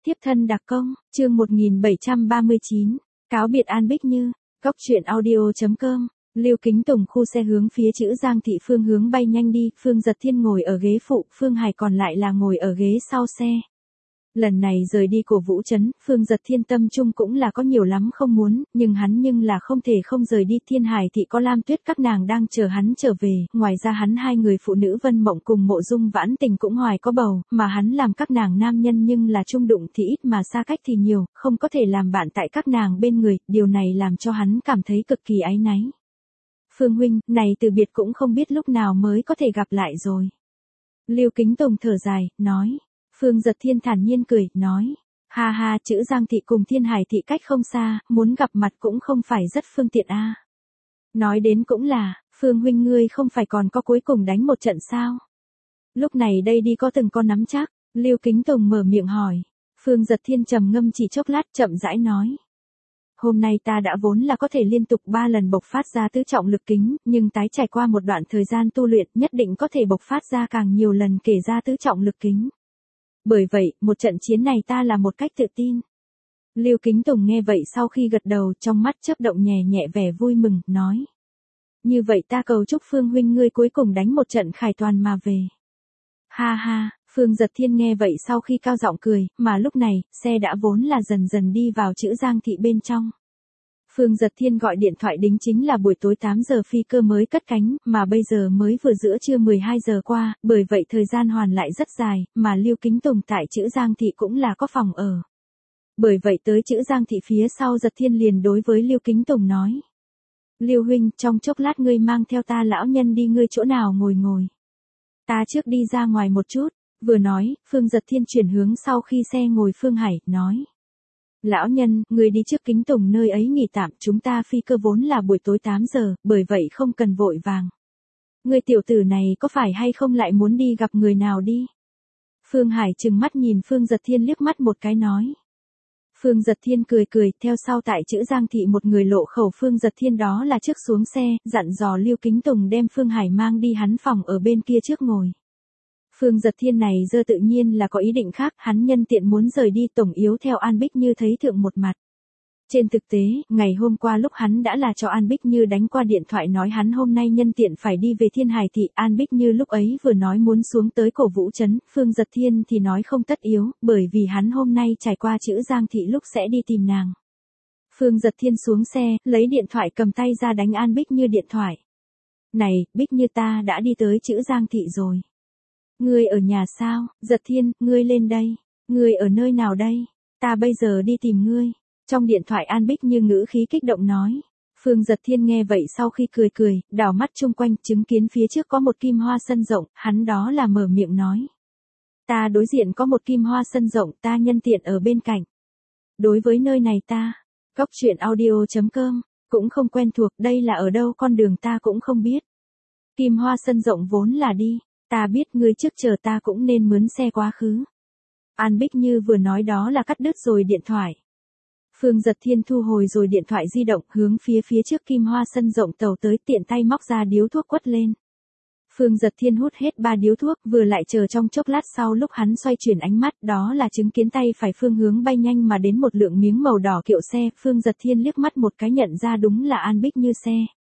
Tiếp thân đặc công, chương 1739, cáo biệt An Bích Như, Cóc truyện audio.com. Lưu Kính Tùng khu xe hướng phía chữ Giang Thị phương hướng bay nhanh đi, Phương Giật Thiên ngồi ở ghế phụ, Phương Hải còn lại là ngồi ở ghế sau xe. Lần này rời đi cổ Vũ Trấn, Phương Giật Thiên tâm trung cũng là có nhiều lắm không muốn, nhưng là không thể không rời đi. Thiên Hải Thị có Lam Tuyết các nàng đang chờ hắn trở về, ngoài ra hắn hai người phụ nữ Vân Mộng cùng Mộ Dung Vãn Tình cũng hoài có bầu, mà hắn làm các nàng nam nhân nhưng là trung đụng thì ít mà xa cách thì nhiều, không có thể làm bạn tại các nàng bên người, điều này làm cho hắn cảm thấy cực kỳ áy náy. Phương huynh, này từ biệt cũng không biết lúc nào mới có thể gặp lại rồi. Lưu Kính Tùng thở dài, nói. Phương Giật Thiên thản nhiên cười, nói. Ha ha, chữ Giang Thị cùng Thiên Hải Thị cách không xa, muốn gặp mặt cũng không phải rất phương tiện a. Nói đến cũng là, Phương huynh ngươi không phải còn có cuối cùng đánh một trận sao? Lúc này đây đi có từng con nắm chắc, Lưu Kính Tùng mở miệng hỏi. Phương Giật Thiên trầm ngâm chỉ chốc lát chậm rãi nói. Hôm nay ta đã vốn là có thể liên tục 3 lần bộc phát ra tứ trọng lực kính, nhưng tái trải qua một đoạn thời gian tu luyện nhất định có thể bộc phát ra càng nhiều lần kể ra tứ trọng lực kính. Bởi vậy, một trận chiến này ta là một cách tự tin. Lưu Kính Tùng nghe vậy sau khi gật đầu trong mắt chớp động nhẹ nhẹ vẻ vui mừng, nói. Như vậy ta cầu chúc Phương huynh ngươi cuối cùng đánh một trận khải toàn mà về. Ha ha, Phương Giật Thiên nghe vậy sau khi cao giọng cười, mà lúc này, xe đã vốn là dần dần đi vào chữ Giang Thị bên trong. Phương Giật Thiên gọi điện thoại đính chính là buổi tối 8 giờ phi cơ mới cất cánh, mà bây giờ mới vừa giữa trưa 12 giờ qua, bởi vậy thời gian hoàn lại rất dài, mà Lưu Kính Tùng tại chữ Giang Thị cũng là có phòng ở. Bởi vậy tới chữ Giang Thị phía sau Giật Thiên liền đối với Lưu Kính Tùng nói. Lưu huynh, trong chốc lát ngươi mang theo ta lão nhân đi ngươi chỗ nào ngồi. Ta trước đi ra ngoài một chút, vừa nói, Phương Giật Thiên chuyển hướng sau khi xe ngồi Phương Hải, nói. Lão nhân, người đi trước Kính Tùng nơi ấy nghỉ tạm, chúng ta phi cơ vốn là buổi tối 8 giờ, bởi vậy không cần vội vàng. Người tiểu tử này có phải hay không lại muốn đi gặp người nào đi? Phương Hải trừng mắt nhìn Phương Giật Thiên liếc mắt một cái nói. Phương Giật Thiên cười, theo sau tại chữ Giang Thị một người lộ khẩu Phương Giật Thiên đó là trước xuống xe, dặn dò Lưu Kính Tùng đem Phương Hải mang đi hắn phòng ở bên kia trước ngồi. Phương Giật Thiên này giờ tự nhiên là có ý định khác, hắn nhân tiện muốn rời đi tổng yếu theo An Bích Như thấy thượng một mặt. Trên thực tế, ngày hôm qua lúc hắn đã là cho An Bích Như đánh qua điện thoại nói hắn hôm nay nhân tiện phải đi về Thiên Hải Thị, An Bích Như lúc ấy vừa nói muốn xuống tới cổ Vũ Trấn, Phương Giật Thiên thì nói không tất yếu, bởi vì hắn hôm nay trải qua chữ Giang Thị lúc sẽ đi tìm nàng. Phương Giật Thiên xuống xe, lấy điện thoại cầm tay ra đánh An Bích Như điện thoại. Này, Bích Như ta đã đi tới chữ Giang Thị rồi. Ngươi ở nhà sao? Giật Thiên, ngươi lên đây. Ngươi ở nơi nào đây? Ta bây giờ đi tìm ngươi. Trong điện thoại An Bích Như ngữ khí kích động nói. Phương Giật Thiên nghe vậy sau khi cười, đảo mắt chung quanh chứng kiến phía trước có một kim hoa sân rộng, hắn đó là mở miệng nói. Ta đối diện có một kim hoa sân rộng, ta nhân tiện ở bên cạnh. Đối với nơi này ta, Cóc truyện audio.com, cũng không quen thuộc, đây là ở đâu con đường ta cũng không biết. Kim hoa sân rộng vốn là đi. Ta biết ngươi trước chờ ta cũng nên mướn xe quá khứ. An Bích Như vừa nói đó là cắt đứt rồi điện thoại. Phương Giật Thiên thu hồi rồi điện thoại di động hướng phía trước kim hoa sân rộng tàu tới tiện tay móc ra điếu thuốc quất lên. Phương Giật Thiên hút hết 3 điếu thuốc vừa lại chờ trong chốc lát sau lúc hắn xoay chuyển ánh mắt đó là chứng kiến tay phải phương hướng bay nhanh mà đến một lượng miếng màu đỏ kiệu xe. Phương Giật Thiên liếc mắt một cái nhận ra đúng là An Bích Như xe.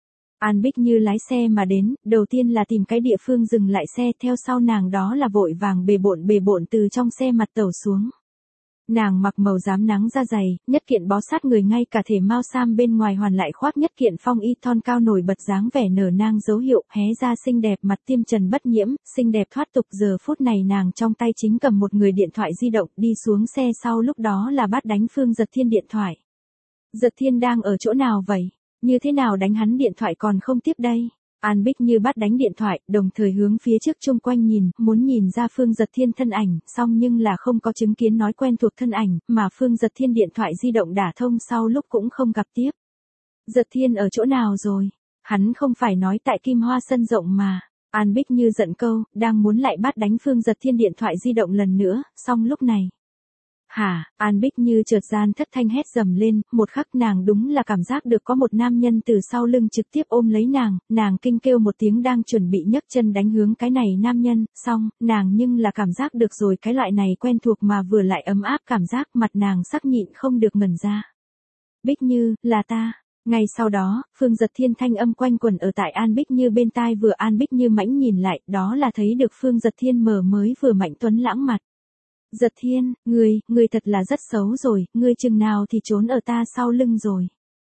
An Bích Như lái xe mà đến, đầu tiên là tìm cái địa phương dừng lại xe, theo sau nàng đó là vội vàng bề bộn từ trong xe mặt tàu xuống. Nàng mặc màu rám nắng da dày, nhất kiện bó sát người ngay cả thể mao sam bên ngoài hoàn lại khoác nhất kiện phong y thon cao nổi bật dáng vẻ nở nang dấu hiệu, hé ra xinh đẹp mặt tiêm trần bất nhiễm, xinh đẹp thoát tục. Giờ phút này nàng trong tay chính cầm một người điện thoại di động đi xuống xe sau lúc đó là bắt đánh Phương Giật Thiên điện thoại. Giật Thiên đang ở chỗ nào vậy? Như thế nào đánh hắn điện thoại còn không tiếp đây? An Bích Như bắt đánh điện thoại, đồng thời hướng phía trước chung quanh nhìn, muốn nhìn ra Phương Giật Thiên thân ảnh, song nhưng là không có chứng kiến nói quen thuộc thân ảnh, mà Phương Giật Thiên điện thoại di động đả thông sau lúc cũng không gặp tiếp. Giật Thiên ở chỗ nào rồi? Hắn không phải nói tại kim hoa sân rộng mà. An Bích Như giận câu, đang muốn lại bắt đánh Phương Giật Thiên điện thoại di động lần nữa, song lúc này. Hả, An Bích Như chợt gian thất thanh hét dầm lên, một khắc nàng đúng là cảm giác được có một nam nhân từ sau lưng trực tiếp ôm lấy nàng kinh kêu một tiếng đang chuẩn bị nhấc chân đánh hướng cái này nam nhân, xong, nàng nhưng là cảm giác được rồi cái loại này quen thuộc mà vừa lại ấm áp cảm giác mặt nàng sắc nhịn không được ngẩn ra. Bích Như, là ta. Ngay sau đó, Phương Giật Thiên thanh âm quanh quẩn ở tại An Bích Như bên tai vừa An Bích Như mãnh nhìn lại, đó là thấy được Phương Giật Thiên mở mới vừa mạnh tuấn lãng mặt. Giật Thiên, ngươi thật là rất xấu rồi, ngươi chừng nào thì trốn ở ta sau lưng rồi.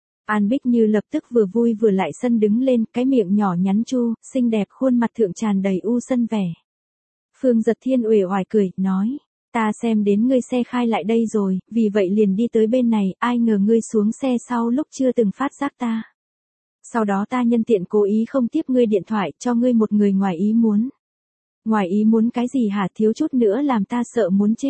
An Bích Như lập tức vừa vui vừa lại sân đứng lên, cái miệng nhỏ nhắn chu, xinh đẹp khuôn mặt thượng tràn đầy u sân vẻ. Phương Giật Thiên uể oải cười, nói, ta xem đến ngươi xe khai lại đây rồi, vì vậy liền đi tới bên này, ai ngờ ngươi xuống xe sau lúc chưa từng phát giác ta. Sau đó ta nhân tiện cố ý không tiếp ngươi điện thoại, cho ngươi một người ngoài ý muốn. Ngoài ý muốn cái gì hả, thiếu chút nữa làm ta sợ muốn chết.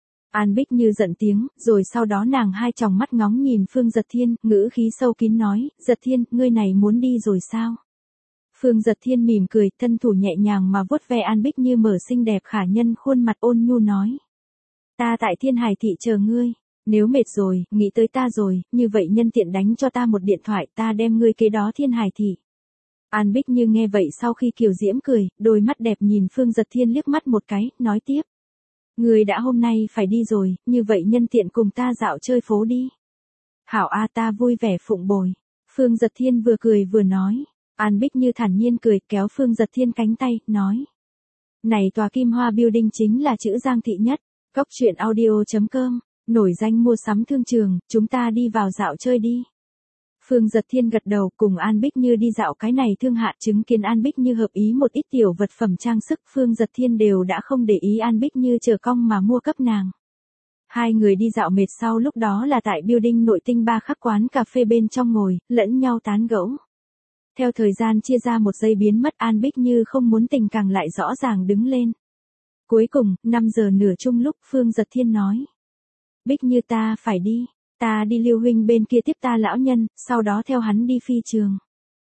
An Bích Như giận tiếng, rồi sau đó nàng hai tròng mắt ngóng nhìn Phương Giật Thiên, ngữ khí sâu kín nói, Giật Thiên, ngươi này muốn đi rồi sao? Phương Giật Thiên mỉm cười, thân thủ nhẹ nhàng mà vuốt ve An Bích Như mở xinh đẹp khả nhân khuôn mặt ôn nhu nói. Ta tại Thiên Hải thị chờ ngươi, nếu mệt rồi, nghĩ tới ta rồi, như vậy nhân tiện đánh cho ta một điện thoại, ta đem ngươi kế đó Thiên Hải thị. An Bích Như nghe vậy sau khi kiều diễm cười, đôi mắt đẹp nhìn Phương Giật Thiên liếc mắt một cái, nói tiếp. Ngươi đã hôm nay phải đi rồi, như vậy nhân tiện cùng ta dạo chơi phố đi. Hảo a, ta vui vẻ phụng bồi. Phương Giật Thiên vừa cười vừa nói. An Bích Như thản nhiên cười, kéo Phương Giật Thiên cánh tay, nói. Này tòa Kim Hoa Building chính là chữ Giang thị nhất, Cốc truyện audio.com, nổi danh mua sắm thương trường, chúng ta đi vào dạo chơi đi. Phương Giật Thiên gật đầu, cùng An Bích Như đi dạo cái này thương hạ, chứng kiến An Bích Như hợp ý một ít tiểu vật phẩm trang sức, Phương Giật Thiên đều đã không để ý An Bích Như chờ cong mà mua cấp nàng. Hai người đi dạo mệt sau lúc đó là tại building nội tinh ba khắc quán cà phê bên trong ngồi, lẫn nhau tán gẫu. Theo thời gian chia ra một giây biến mất, An Bích Như không muốn tình càng lại rõ ràng đứng lên. Cuối cùng, 5 giờ nửa chung lúc Phương Giật Thiên nói. Bích Như, ta phải đi. Ta đi Lưu huynh bên kia tiếp ta lão nhân, sau đó theo hắn đi phi trường.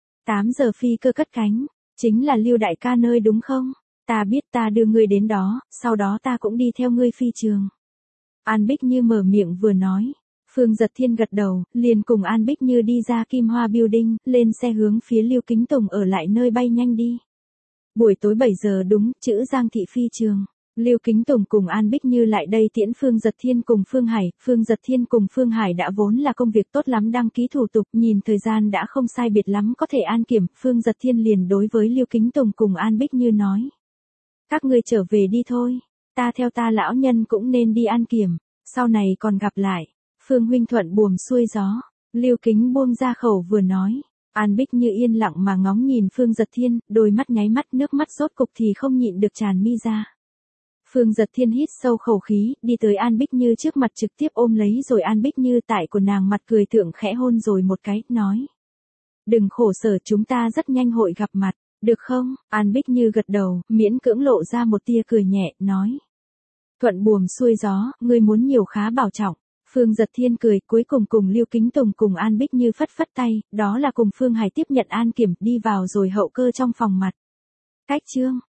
8 giờ phi cơ cất cánh, chính là Lưu đại ca nơi đúng không? Ta biết, ta đưa ngươi đến đó, sau đó ta cũng đi theo ngươi phi trường. An Bích Như mở miệng vừa nói. Phương Giật Thiên gật đầu, liền cùng An Bích Như đi ra Kim Hoa Building, lên xe hướng phía Lưu Kính Tùng ở lại nơi bay nhanh đi. Buổi tối 7 giờ đúng, chữ Giang thị phi trường. Lưu Kính Tùng cùng An Bích Như lại đây tiễn Phương Giật Thiên cùng Phương Hải, Phương Giật Thiên cùng Phương Hải đã vốn là công việc tốt lắm đăng ký thủ tục, nhìn thời gian đã không sai biệt lắm có thể an kiểm, Phương Giật Thiên liền đối với Lưu Kính Tùng cùng An Bích Như nói. Các ngươi trở về đi thôi, ta theo ta lão nhân cũng nên đi an kiểm, sau này còn gặp lại. Phương huynh thuận buồm xuôi gió, Lưu Kính buông ra khẩu vừa nói. An Bích Như yên lặng mà ngóng nhìn Phương Giật Thiên, đôi mắt nháy mắt nước mắt rốt cục thì không nhịn được tràn mi ra. Phương Giật Thiên hít sâu khẩu khí, đi tới An Bích Như trước mặt trực tiếp ôm lấy rồi An Bích Như tại của nàng mặt cười thượng khẽ hôn rồi một cái, nói. Đừng khổ sở, chúng ta rất nhanh hội gặp mặt, được không? An Bích Như gật đầu, miễn cưỡng lộ ra một tia cười nhẹ, nói. Thuận buồm xuôi gió, ngươi muốn nhiều khá bảo trọng. Phương Giật Thiên cười, cuối cùng cùng Lưu Kính Tùng cùng An Bích Như phất phất tay, đó là cùng Phương Hải tiếp nhận an kiểm, đi vào rồi hậu cơ trong phòng mặt. Cách chương.